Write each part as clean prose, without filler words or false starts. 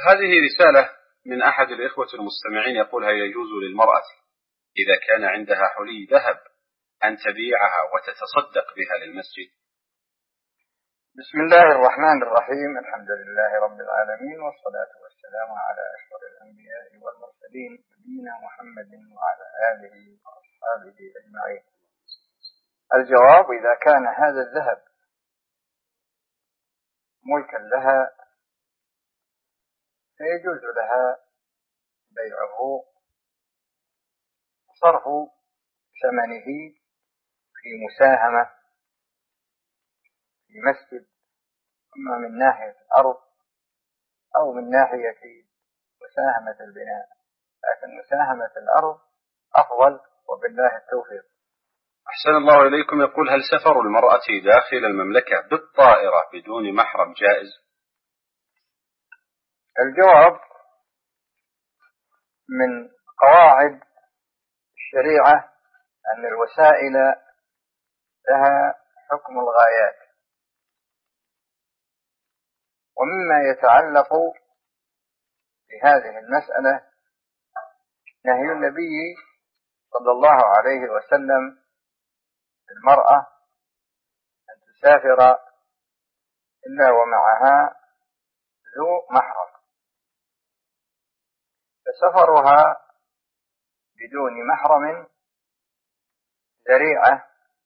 هذه رسالة من أحد الإخوة المستمعين يقول: هل يجوز للمرأة إذا كان عندها حلي ذهب أن تبيعها وتتصدق بها للمسجد؟ بسم الله الرحمن الرحيم. الحمد لله رب العالمين، والصلاة والسلام على أشرف الأنبياء والمرسلين نبينا محمد وعلى آله وأصحابه أجمعين. الجواب: إذا كان هذا الذهب ملكا لها فيجوز لها بيعه وصرف ثمنه في مساهمة في مسجد، إما من ناحية الأرض أو من ناحية مساهمة البناء، لكن مساهمة الأرض أفضل، وبالله التوفيق. أحسن الله إليكم. يقول: هل سفر المرأة داخل المملكة بالطائرة بدون محرم جائز؟ الجواب: من قواعد الشريعة أن الوسائل لها حكم الغايات، ومما يتعلق بهذه المسألة نهي النبي صلى الله عليه وسلم المرأة أن تسافر إلا ومعها ذو محرم، فسفرها بدون محرم ذريعة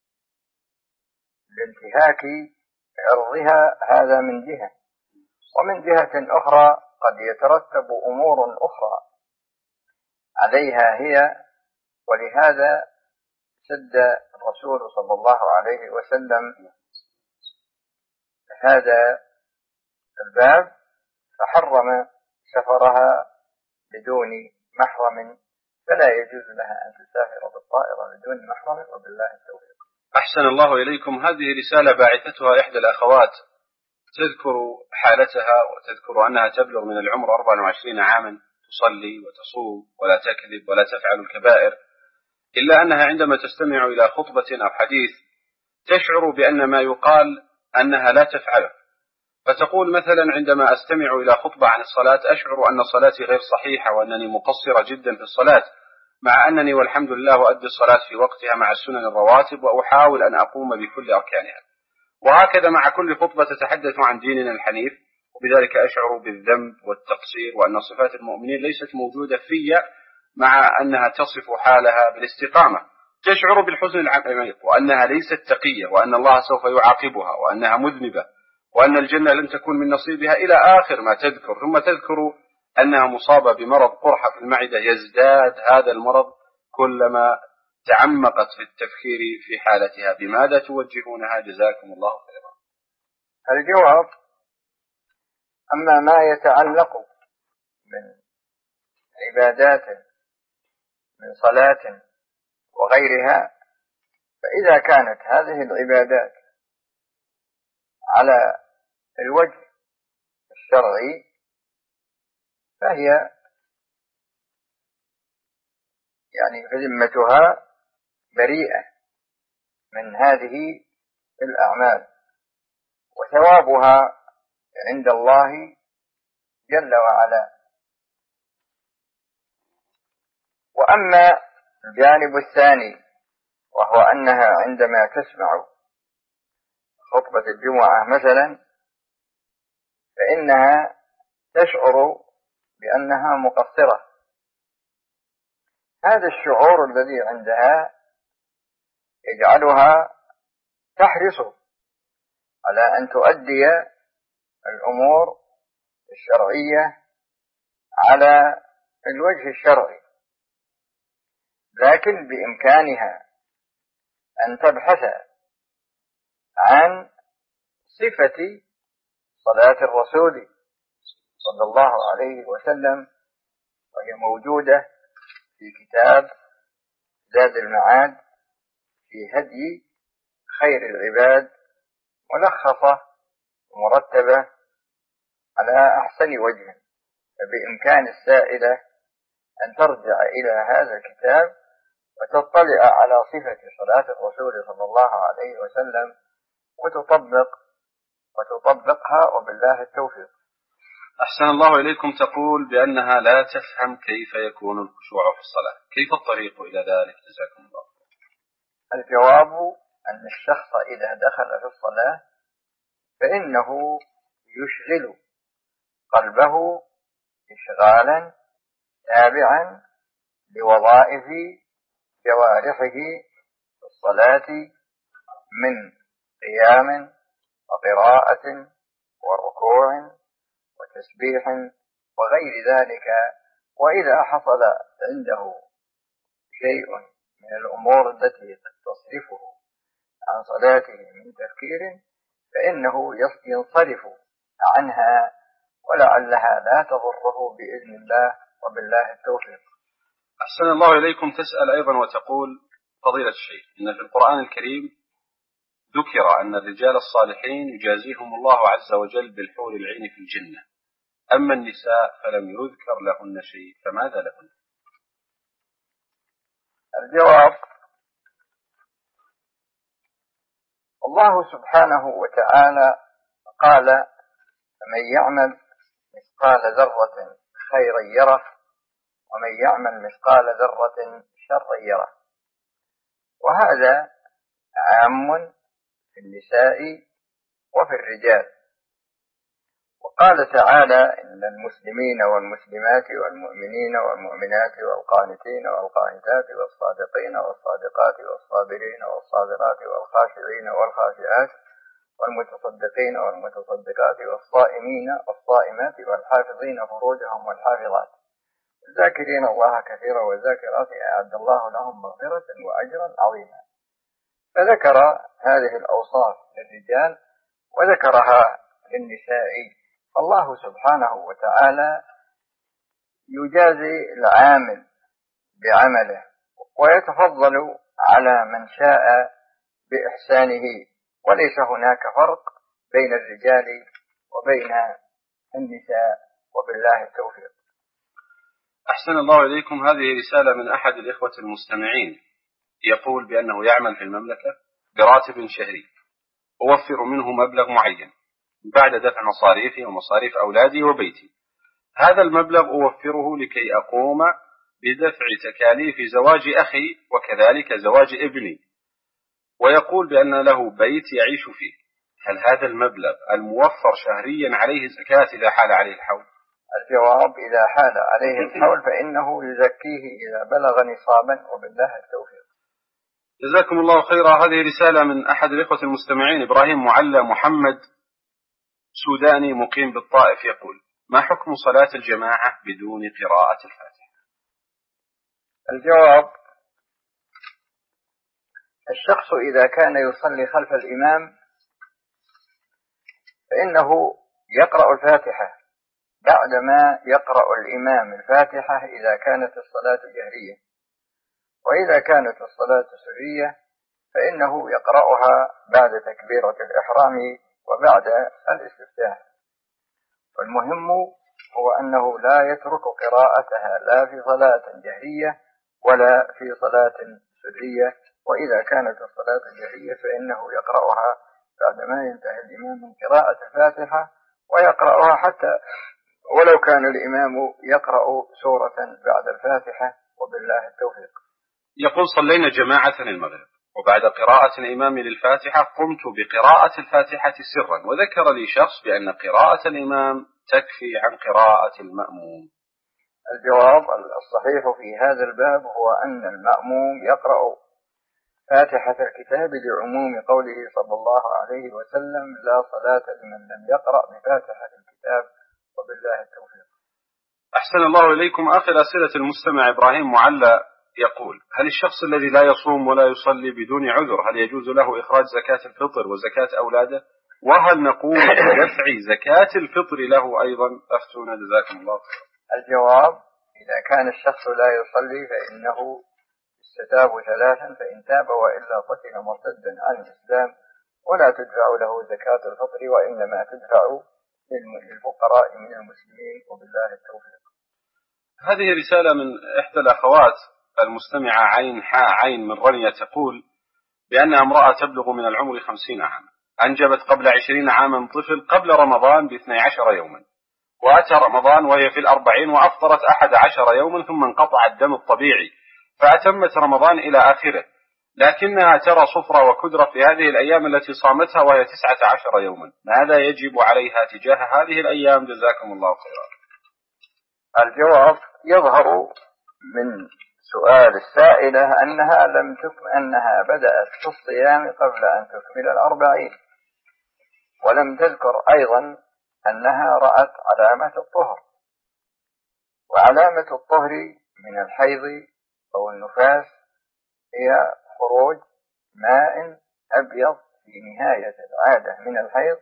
لانتهاك عرضها، هذا من جهة، ومن جهة أخرى قد يترتب أمور أخرى عليها هي، ولهذا سد الرسول صلى الله عليه وسلم هذا الباب فحرم سفرها بدون محرم، فلا يجوز لها أن تسافر بالطائرة بدون محرم، وبالله التوفيق. أحسن الله إليكم. هذه رسالة باعثتها إحدى الأخوات تذكر حالتها وتذكر أنها تبلغ من العمر 24 عاما، تصلي وتصوم ولا تكذب ولا تفعل الكبائر، إلا أنها عندما تستمع إلى خطبة أو حديث تشعر بأن ما يقال أنها لا تفعله. فتقول مثلا: عندما أستمع إلى خطبة عن الصلاة أشعر أن صلاتي غير صحيحة وأنني مقصرة جدا في الصلاة، مع أنني والحمد لله أؤدي الصلاة في وقتها مع السنن الرواتب وأحاول أن أقوم بكل أركانها. وهكذا مع كل خطبة تتحدث عن ديننا الحنيف، وبذلك أشعر بالذنب والتقصير وأن صفات المؤمنين ليست موجودة في، مع أنها تصف حالها بالاستقامة. تشعر بالحزن العميق وأنها ليست تقية، وأن الله سوف يعاقبها، وأنها مذنبة، وأن الجنة لن تكون من نصيبها، إلى آخر ما تذكر. ثم تذكر أنها مصابة بمرض قرحة في المعدة، يزداد هذا المرض كلما تعمقت في التفكير في حالتها. بماذا توجهونها؟ جزاكم الله خيرا. الجواب: أما ما يتعلق من عبادات من صلاة وغيرها، فإذا كانت هذه العبادات على الوجه الشرعي فهي ذمتها بريئة من هذه الأعمال، وثوابها عند الله جل وعلا. وأما الجانب الثاني، وهو أنها عندما تسمع خطبة الجمعة مثلا فإنها تشعر بأنها مقصرة، هذا الشعور الذي عندها يجعلها تحرص على أن تؤدي الأمور الشرعية على الوجه الشرعي، لكن بإمكانها أن تبحث عن صفة صلاة الرسول صلى الله عليه وسلم، وهي موجودة في كتاب زاد المعاد في هدي خير العباد، ملخصة ومرتبة على أحسن وجه. فبإمكان السائلة أن ترجع إلى هذا الكتاب وتطلع على صفة صلاة الرسول صلى الله عليه وسلم وتطبقها، وبالله التوفيق. أحسن الله إليكم. تقول بأنها لا تفهم كيف يكون الخشوع في الصلاة، كيف الطريق إلى ذلك؟ جزاكم الله. الجواب أن الشخص إذا دخل في الصلاة فإنه يشغل قلبه إشغالا تابعا لوظائف جوارحه في الصلاة من قيام وقراءة وركوع وتسبيح وغير ذلك. وإذا حصل عنده شيء من الأمور التي تصرفه عن صلاته من تفكير فإنه ينصرف عنها، ولعلها لا تضره بإذن الله وبالله التوفيق. أحسن الله إليكم. تسأل أيضا وتقول فضيلة الشيخ إن في القرآن الكريم ذكر أن الرجال الصالحين يجازيهم الله عز وجل بالحور العين في الجنة، أما النساء فلم يذكر لهن شيء، فماذا لهن؟ الجواب: الله سبحانه وتعالى قال: فمن يعمل مثقال ذرة خيرا يره ومن يعمل مثقال ذرة شرا يره. وهذا عام في النساء وفي الرجال. وقال تعالى: إن المسلمين والمسلمات والمؤمنين والمؤمنات والقانتين والقانتات والصادقين والصادقات والصابرين والصابرات والخاشعين والخاشعات والمتصدقين والمتصدقات والصائمين والصائمات والحافظين فروجهم والحافظات الذاكرين الله كثيرا والذاكرات أعد الله لهم مغفرة وأجرا عظيما. فذكر هذه الأوصاف للرجال وذكرها للنساء. الله سبحانه وتعالى يجازي العامل بعمله ويتفضل على من شاء بإحسانه، وليس هناك فرق بين الرجال وبين النساء، وبالله التوفيق. أحسن الله إليكم. هذه رسالة من أحد الإخوة المستمعين يقول بأنه يعمل في المملكة براتب شهري، أوفر منه مبلغ معين بعد دفع مصاريفي ومصاريف أولادي وبيتي. هذا المبلغ أوفره لكي أقوم بدفع تكاليف زواج أخي وكذلك زواج ابني، ويقول بأن له بيت يعيش فيه. هل هذا المبلغ الموفر شهريا عليه زكاة إذا حال عليه الحول؟ الجواب: إذا حال عليه الحول فإنه يزكيه إذا بلغ نصابا، وبالله التوفيق. جزاكم الله خيرا. هذه رسالة من أحد الإخوة المستمعين إبراهيم معلى محمد سوداني مقيم بالطائف، يقول: ما حكم صلاة الجماعة بدون قراءة الفاتحة؟ الجواب: الشخص إذا كان يصلي خلف الإمام فإنه يقرأ الفاتحة بعدما يقرأ الإمام الفاتحة إذا كانت الصلاة جهرية، وإذا كانت الصلاة سرية فإنه يقرأها بعد تكبيرة الإحرام وبعد الاستفتاح. والمهم هو أنه لا يترك قراءتها لا في صلاة جهرية ولا في صلاة سرية، وإذا كانت الصلاة جهرية فإنه يقرأها بعدما ينتهي الإمام من قراءة الفاتحة، ويقرأها حتى ولو كان الإمام يقرأ سورة بعد الفاتحة، وبالله التوفيق. يقول: صلينا جماعة المغرب وبعد قراءة الإمام للفاتحة قمت بقراءة الفاتحة سرا، وذكر لي شخص بأن قراءة الإمام تكفي عن قراءة المأموم. الجواب الصحيح في هذا الباب هو أن المأموم يقرأ فاتحة الكتاب لعموم قوله صلى الله عليه وسلم: لا صلاة لمن لم يقرأ بفاتحة الكتاب، وبالله التوفيق. أحسن الله إليكم. آخر أسئلة المستمع إبراهيم معلى يقول: هل الشخص الذي لا يصوم ولا يصلي بدون عذر هل يجوز له إخراج زكاة الفطر وزكاة أولاده؟ وهل نقوم بدفع زكاة الفطر له أيضا؟ أفتونا جزاكم الله خيرا. الجواب: إذا كان الشخص لا يصلي فإنه يستتاب ثلاثا، فإن تاب وإلا قتل مرتدا عن الإسلام، ولا تدفع له زكاة الفطر، وإنما تدفع للفقراء من المسلمين، وبالله التوفيق. هذه رسالة من إحدى الأخوات المستمعة عين حاء عين من رنية، تقول بأنها امرأة تبلغ من العمر 50 عاما، أنجبت قبل 20 عاما طفل قبل رمضان ب12 يوما، وأتى رمضان وهي في 40 وأفطرت 11 يوما ثم انقطع الدم الطبيعي، فأتمت رمضان إلى آخره، لكنها ترى صفرة وكدرة في هذه الأيام التي صامتها وهي 19 يوما، ماذا يجب عليها تجاه هذه الأيام؟ جزاكم الله خيرا. الجواب: يظهر من سؤال السائلة أنها بدأت في الصيام قبل أن تكمل 40، ولم تذكر أيضا أنها رأت علامة الطهر، وعلامة الطهر من الحيض أو النفاس هي خروج ماء أبيض في نهاية العادة من الحيض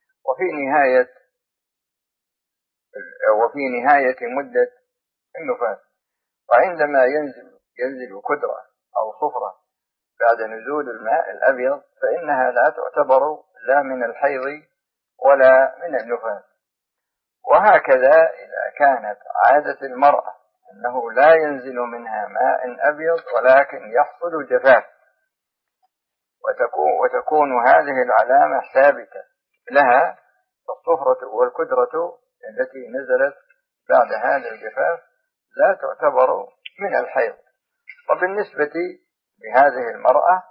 وفي نهاية مدة النفاس. وعندما ينزل كدرة أو صفرة بعد نزول الماء الأبيض فإنها لا تعتبر لا من الحيض ولا من النفاس. وهكذا إذا كانت عادة المرأة أنه لا ينزل منها ماء أبيض ولكن يحصل جفاف، وتكون هذه العلامة ثابتة لها، الصفرة والكدرة التي نزلت بعد هذا الجفاف لا تعتبر من الحيض. وبالنسبة لهذه المرأة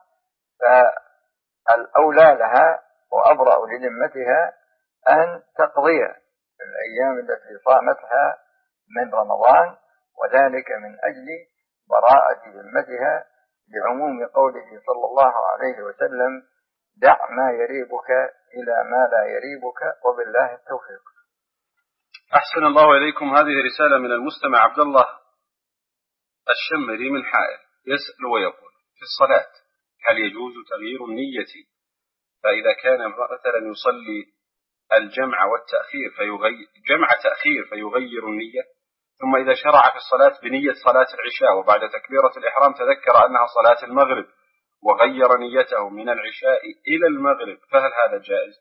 فالأولى لها وأبرأ لذمتها أن تقضي الأيام التي صامتها من رمضان، وذلك من أجل براءة ذمتها، لعموم قوله صلى الله عليه وسلم: دع ما يريبك إلى ما لا يريبك وبالله التوفيق. أحسن الله إليكم. هذه رسالة من المستمع عبد الله الشمري من حائل، يسأل ويقول: في الصلاة هل يجوز تغيير النية؟ فإذا كان مثلا يصلي الجمع والتأخير جمع تأخير فيغير النية، ثم إذا شرع في الصلاة بنية صلاة العشاء وبعد تكبيرة الإحرام تذكر أنها صلاة المغرب وغير نيته من العشاء إلى المغرب، فهل هذا جائز؟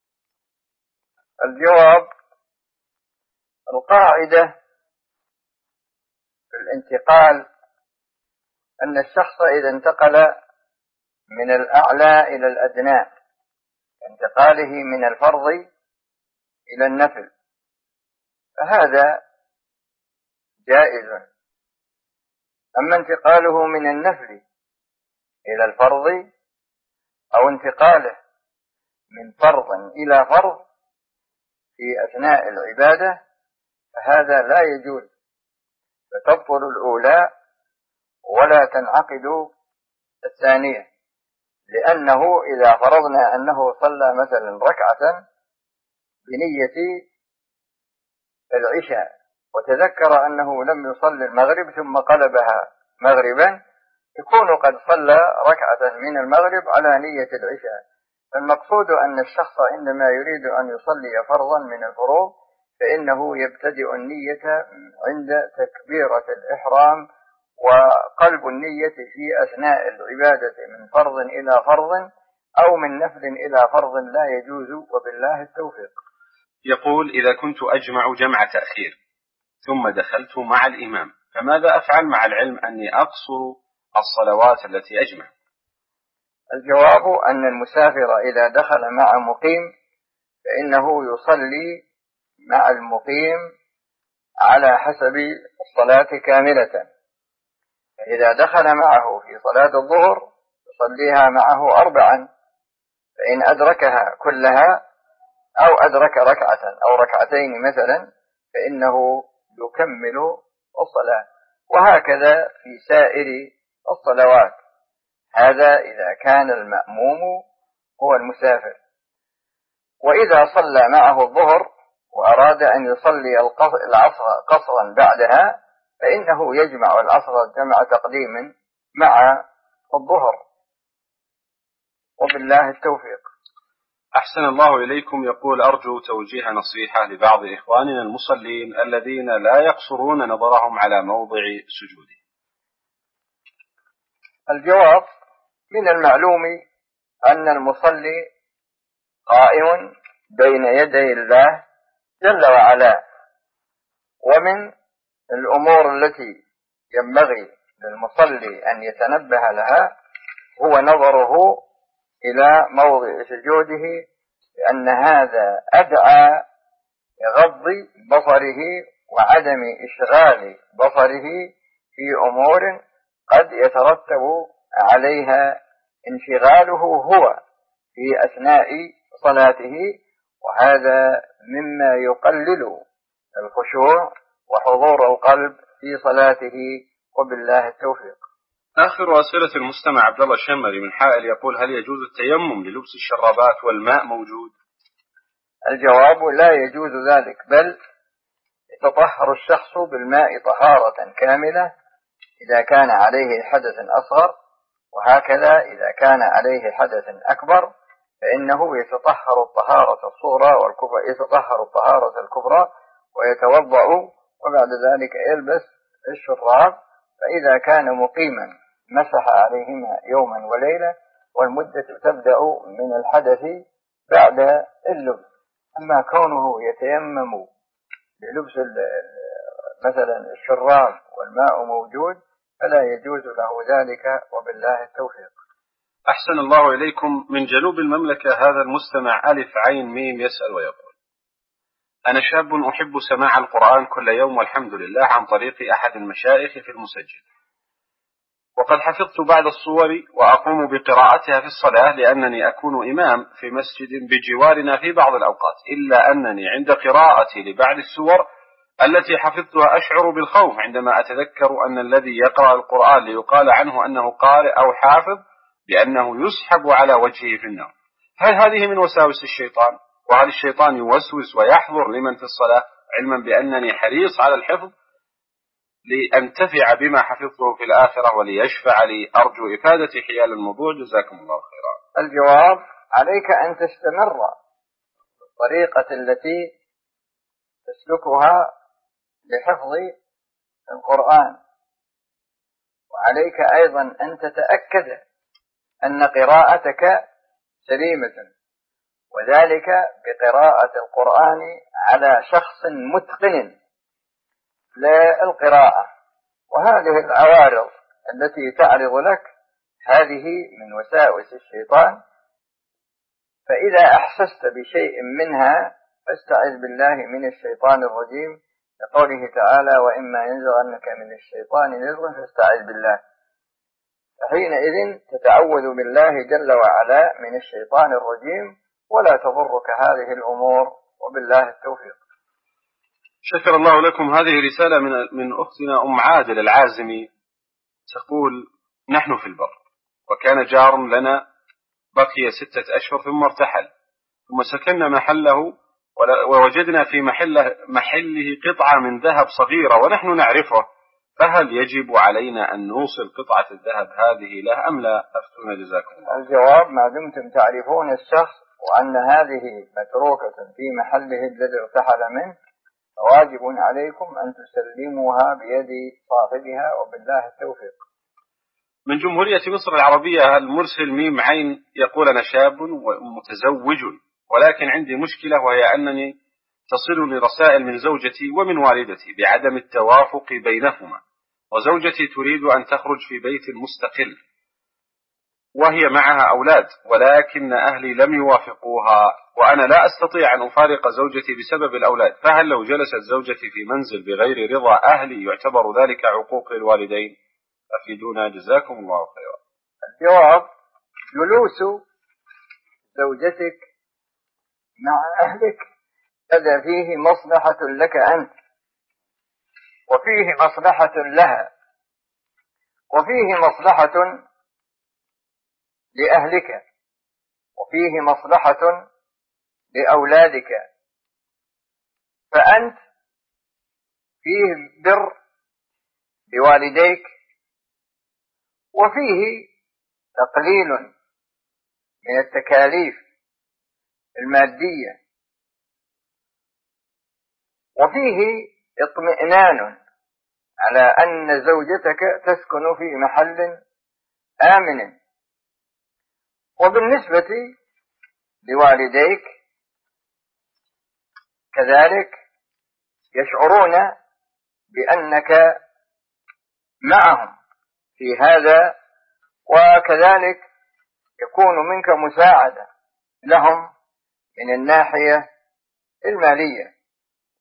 الجواب: القاعدة في الانتقال أن الشخص إذا انتقل من الأعلى إلى الأدنى، انتقاله من الفرض إلى النفل، فهذا جائز. أما انتقاله من النفل إلى الفرض أو انتقاله من فرض إلى فرض في أثناء العبادة فهذا لا يجوز، فتبطل الأولى ولا تنعقد الثانية، لأنه إذا فرضنا أنه صلى مثلا ركعة بنية العشاء وتذكر أنه لم يصلي المغرب ثم قلبها مغربا، يكون قد صلى ركعة من المغرب على نية العشاء. فالمقصود أن الشخص عندما يريد أن يصلي فرضا من الفروض فإنه يبتدئ النية عند تكبيرة الإحرام، وقلب النية في أثناء العبادة من فرض إلى فرض أو من نفل إلى فرض لا يجوز، وبالله التوفيق. يقول: إذا كنت أجمع جمع تأخير ثم دخلت مع الإمام فماذا أفعل مع العلم أني أقصر الصلوات التي أجمع؟ الجواب أن المسافر إذا دخل مع مقيم فإنه يصلي مع المقيم على حسب الصلاة كاملة. إذا دخل معه في صلاة الظهر يصليها معه 4، فإن أدركها كلها أو أدرك ركعة أو ركعتين مثلا فإنه يكمل الصلاة، وهكذا في سائر الصلوات. هذا إذا كان المأموم هو المسافر. وإذا صلى معه الظهر وأراد أن يصلي العصر قصرا بعدها فإنه يجمع العصر جمع تقديم مع الظهر، وبالله التوفيق. أحسن الله إليكم. يقول: أرجو توجيه نصيحة لبعض إخواننا المصلين الذين لا يقصرون نظرهم على موضع سجوده. الجواب: من المعلوم أن المصلي قائم بين يدي الله جل وعلا، ومن الأمور التي ينبغي للمصلي أن يتنبه لها هو نظره إلى موضع سجوده، لأن هذا أدعى بغض بصره وعدم إشغال بصره في أمور قد يترتب عليها انشغاله هو في أثناء صلاته، وهذا مما يقلل الخشوع وحضور القلب في صلاته، وبالله التوفيق. آخر أسئلة المستمع عبد الله الشمري من حائل يقول: هل يجوز التيمم للبس الشرابات والماء موجود؟ الجواب: لا يجوز ذلك، بل يتطهر الشخص بالماء طهارة كاملة إذا كان عليه حدث أصغر، وهكذا إذا كان عليه حدث أكبر فإنه يتطهر الطهارة الصغرى والكبرى، يتطهر الطهارة الكبرى ويتوضأ، وبعد ذلك يلبس الشراب، فإذا كان مقيما مسح عليهما يوما وليلة، والمدة تبدأ من الحدث بعد اللبس. أما كونه يتيمم للبس مثلا الشراب والماء موجود فلا يجوز له ذلك، وبالله التوفيق. أحسن الله إليكم. من جنوب المملكة هذا المستمع ألف عين ميم يسأل ويقول: أنا شاب أحب سماع القرآن كل يوم والحمد لله عن طريق أحد المشايخ في المسجل، وقد حفظت بعض الصور وأقوم بقراءتها في الصلاة لأنني أكون إمام في مسجد بجوارنا في بعض الأوقات، إلا أنني عند قراءتي لبعض السور التي حفظتها أشعر بالخوف عندما أتذكر أن الذي يقرأ القرآن ليقال عنه أنه قارئ أو حافظ بأنه يسحب على وجهه في النار. هل هذه من وساوس الشيطان؟ وهل الشيطان يوسوس ويحضر لمن في الصلاة علما بأنني حريص على الحفظ لأنتفع بما حفظته في الآخرة وليشفع لي؟ أرجو إفادة حيال الموضوع، جزاكم الله خيرا. الجواب: عليك أن تستمر بالطريقة التي تسلكها لحفظ القرآن، وعليك أيضا أن تتأكد أن قراءتك سليمة، وذلك بقراءة القرآن على شخص متقن للقراءة. وهذه العوارض التي تعرض لك هذه من وساوس الشيطان، فإذا أحسست بشيء منها فاستعذ بالله من الشيطان الرجيم، لقوله تعالى: وإما ينزغنك من الشيطان نزغ فاستعذ بالله. حينئذ تتعوذ بالله جل وعلا من الشيطان الرجيم، ولا تضرك هذه الأمور، وبالله التوفيق. شكر الله لكم. هذه رسالة من أختنا أم عادل العازمي تقول: نحن في البر، وكان جار لنا بقي 6 أشهر ثم ارتحل، ثم سكننا محله، ووجدنا في محله قطعة من ذهب صغيرة ونحن نعرفه، فهل يجب علينا أن نوصل قطعة الذهب هذه له أم لا؟ أفتونا جزاكم الله. الجواب: ما دمتم تعرفون الشخص وأن هذه متروكة في محله الذي ارتحل منه فواجب عليكم أن تسلموها بيد صاحبها، وبالله التوفيق. من جمهورية مصر العربية المرسل ميم عين يقول: أنا شاب ومتزوج، ولكن عندي مشكلة، وهي أنني تصلني رسائل من زوجتي ومن والدتي بعدم التوافق بينهما، وزوجتي تريد أن تخرج في بيت مستقل وهي معها أولاد، ولكن أهلي لم يوافقوها، وأنا لا أستطيع أن أفارق زوجتي بسبب الأولاد، فهل لو جلست زوجتي في منزل بغير رضا أهلي يعتبر ذلك عقوق للوالدين؟ أفيدونا جزاكم الله خيرا. الجواب: جلوس زوجتك مع أهلك هذا فيه مصلحة لك أنت، وفيه مصلحة لها، وفيه مصلحة لأهلك، وفيه مصلحة لأولادك، فأنت فيه بر بوالديك، وفيه تقليل من التكاليف المادية، وفيه اطمئنان على أن زوجتك تسكن في محل آمن. وبالنسبة لوالديك كذلك يشعرون بأنك معهم في هذا، وكذلك يكون منك مساعدة لهم من الناحية المالية.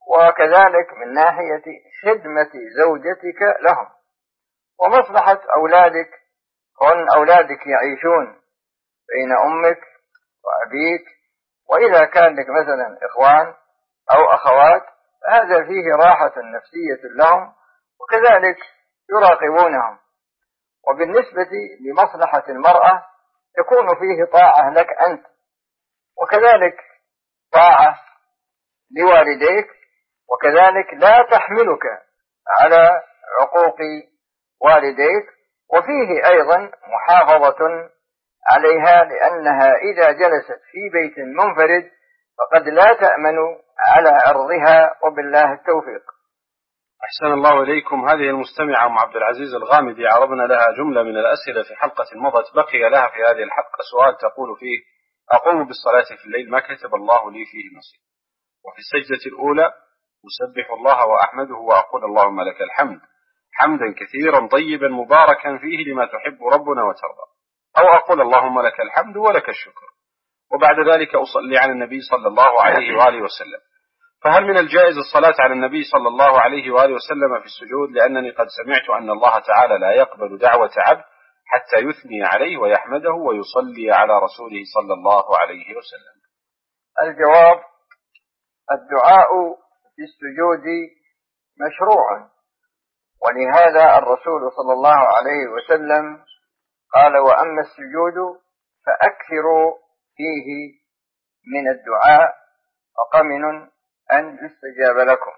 وكذلك من ناحية خدمة زوجتك لهم، ومصلحة أولادك، كون أولادك يعيشون بين أمك وأبيك، وإذا كان لك مثلا إخوان أو أخوات هذا فيه راحة نفسية لهم، وكذلك يراقبونهم. وبالنسبة لمصلحة المرأة يكون فيه طاعة لك أنت، وكذلك طاعة لوالديك، وكذلك لا تحملك على عقوق والديك، وفيه أيضا محافظة عليها، لأنها إذا جلست في بيت منفرد فقد لا تأمن على عرضها، وبالله التوفيق. أحسن الله إليكم. هذه المستمعة أم عبد العزيز الغامدي عرضنا لها جملة من الأسئلة في حلقة مضت، بقي لها في هذه الحلقة سؤال تقول فيه: أقوم بالصلاة في الليل ما كتب الله لي فيه نصيب، وفي السجدة الأولى أسبح الله وأحمده وأقول اللهم لك الحمد حمدا كثيرا طيبا مباركا فيه لما تحب ربنا وترضى، أو أقول اللهم لك الحمد ولك الشكر، وبعد ذلك أصلي على النبي صلى الله عليه وآله وسلم. فهل من الجائز الصلاة على النبي صلى الله عليه وآله وسلم في السجود؟ لأنني قد سمعت أن الله تعالى لا يقبل دعوة عبد حتى يثني عليه ويحمده ويصلي على رسوله صلى الله عليه وسلم. الجواب: الدعاء في السجود مشروع، ولهذا الرسول صلى الله عليه وسلم قال: وأما السجود فأكثروا فيه من الدعاء فقمن أن يستجاب لكم.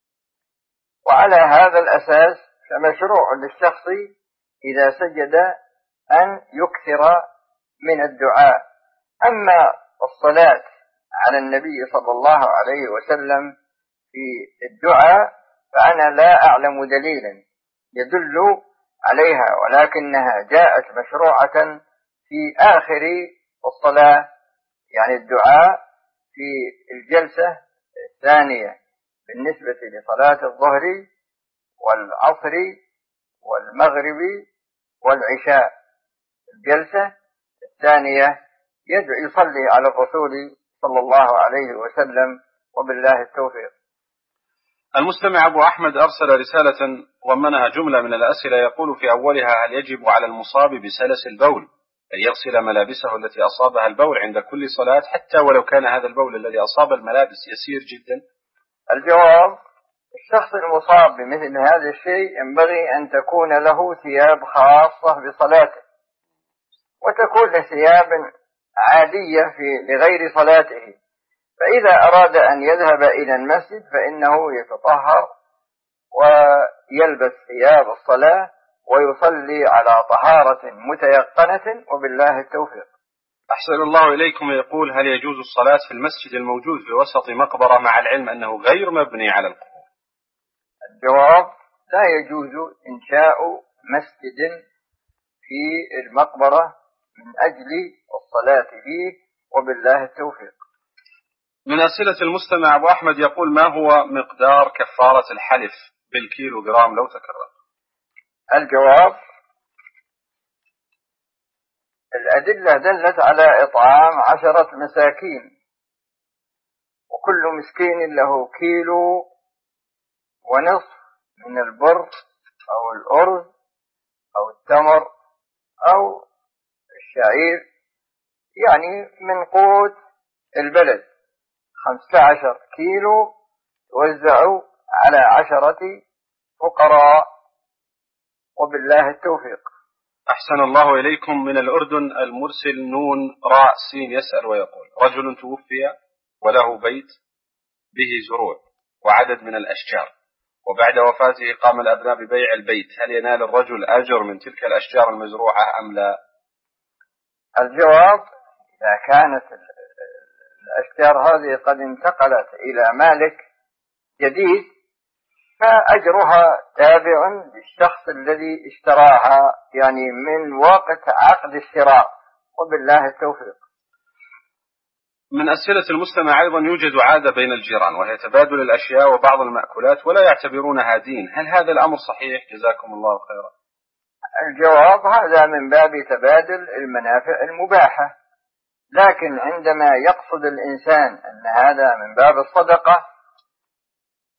وعلى هذا الأساس فمشروع للشخص إذا سجد أن يكثر من الدعاء. أما الصلاة على النبي صلى الله عليه وسلم في الدعاء فأنا لا أعلم دليلا يدل عليها، ولكنها جاءت مشروعة في آخر الصلاة، يعني الدعاء في الجلسة الثانية بالنسبة لصلاة الظهر والعصر والمغرب والعشاء. الجلسة الثانية يصلي على الرسول صلى الله عليه وسلم، وبالله التوفيق. المستمع أبو أحمد أرسل رسالة ضمنها جملة من الأسئلة، يقول في أولها: هل يجب على المصاب بسلس البول أن يغسل ملابسه التي أصابها البول عند كل صلاة حتى ولو كان هذا البول الذي أصاب الملابس يسير جدا؟ الجواب: الشخص المصاب بمثل هذا الشيء ينبغي أن تكون له ثياب خاصة بصلاته، وتكون ثياب عادية لغير صلاته، فإذا أراد أن يذهب إلى المسجد فإنه يتطهر ويلبس ثياب الصلاة ويصلي على طهارة متيقنة، وبالله التوفيق. أحسن الله إليكم. يقول: هل يجوز الصلاة في المسجد الموجود في وسط مقبرة مع العلم أنه غير مبني على القبور؟ الجواب: لا يجوز إنشاء مسجد في المقبرة من أجل الصلاة فيه، وبالله التوفيق. من أسئلة المستمع أبو أحمد يقول: ما هو مقدار كفارة الحلف بالكيلو جرام لو تكرر؟ الجواب: الأدلة دلت على إطعام 10 مساكين، وكل مسكين له 1.5 كيلو من البر أو الأرز أو التمر أو الشعير، يعني من قوت البلد. 15 كيلو توزعوا على 10 فقراء، وبالله التوفيق. أحسن الله إليكم. من الأردن المرسل نون راء سين يسأل ويقول: رجل توفي وله بيت به زروع وعدد من الأشجار، وبعد وفاته قام الأبناء ببيع البيت، هل ينال الرجل أجر من تلك الأشجار المزروعة أم لا؟ الجواب: إذا كانت الأشجار هذه قد انتقلت إلى مالك جديد فأجرها تابع للشخص الذي اشتراها، يعني من وقت عقد الشراء، وبالله التوفيق. من أسئلة المستمع أيضا: يوجد عادة بين الجيران وهي تبادل الأشياء وبعض المأكولات ولا يعتبرونها دين، هل هذا الأمر صحيح؟ جزاكم الله خيرا. الجواب: هذا من باب تبادل المنافع المباحة، لكن عندما يقصد الإنسان أن هذا من باب الصدقة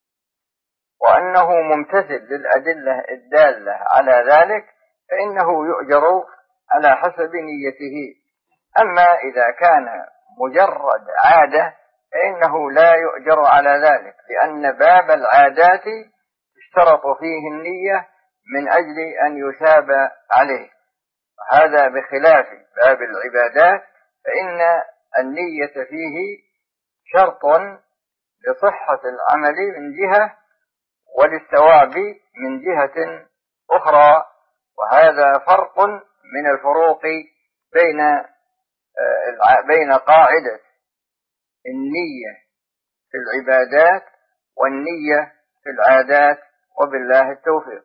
وأنه ممتثل للأدلة الدالة على ذلك فإنه يؤجر على حسب نيته. أما إذا كان مجرد عادة فإنه لا يؤجر على ذلك، لأن باب العادات اشترط فيه النية من أجل أن يثاب عليه، هذا بخلاف باب العبادات فإن النية فيه شرط لصحة العمل من جهة وللثواب من جهة أخرى، وهذا فرق من الفروق بين قاعدة النية في العبادات والنية في العادات، وبالله التوفيق.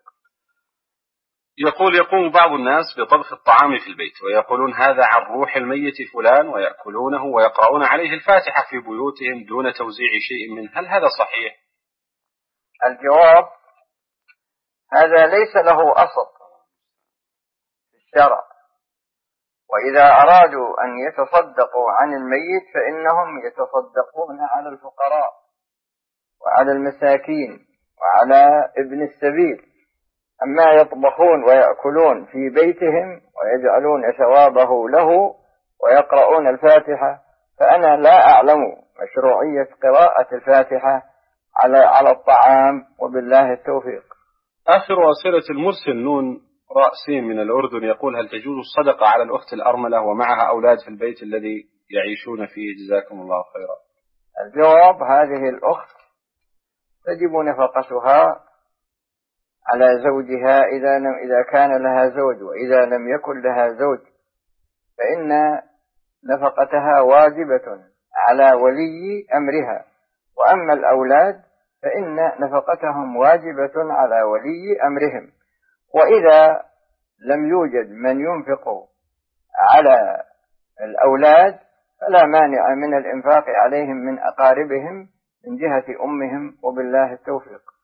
يقوم بعض الناس بطبخ الطعام في البيت ويقولون هذا عن روح الميت فلان، ويأكلونه ويقرؤون عليه الفاتحة في بيوتهم دون توزيع شيء منه، هل هذا صحيح؟ الجواب: هذا ليس له أصل في الشرع، وإذا أرادوا أن يتصدقوا عن الميت فإنهم يتصدقون على الفقراء وعلى المساكين وعلى ابن السبيل. أما يطبخون ويأكلون في بيتهم ويجعلون ثوابه له ويقرؤون الفاتحة، فأنا لا أعلم مشروعية قراءة الفاتحة على الطعام، وبالله التوفيق. آخر أسئلة المرسل نون رأسين من الأردن يقول: هل تجوز الصدقة على الأخت الأرملة ومعها أولاد في البيت الذي يعيشون فيه؟ جزاكم الله خيرا. الجواب: هذه الأخت تجب نفقتها على زوجها إذا كان لها زوج، وإذا لم يكن لها زوج فإن نفقتها واجبة على ولي أمرها، وأما الأولاد فإن نفقتهم واجبة على ولي أمرهم. وإذا لم يوجد من ينفق على الأولاد فلا مانع من الإنفاق عليهم من أقاربهم من جهة أمهم، وبالله التوفيق.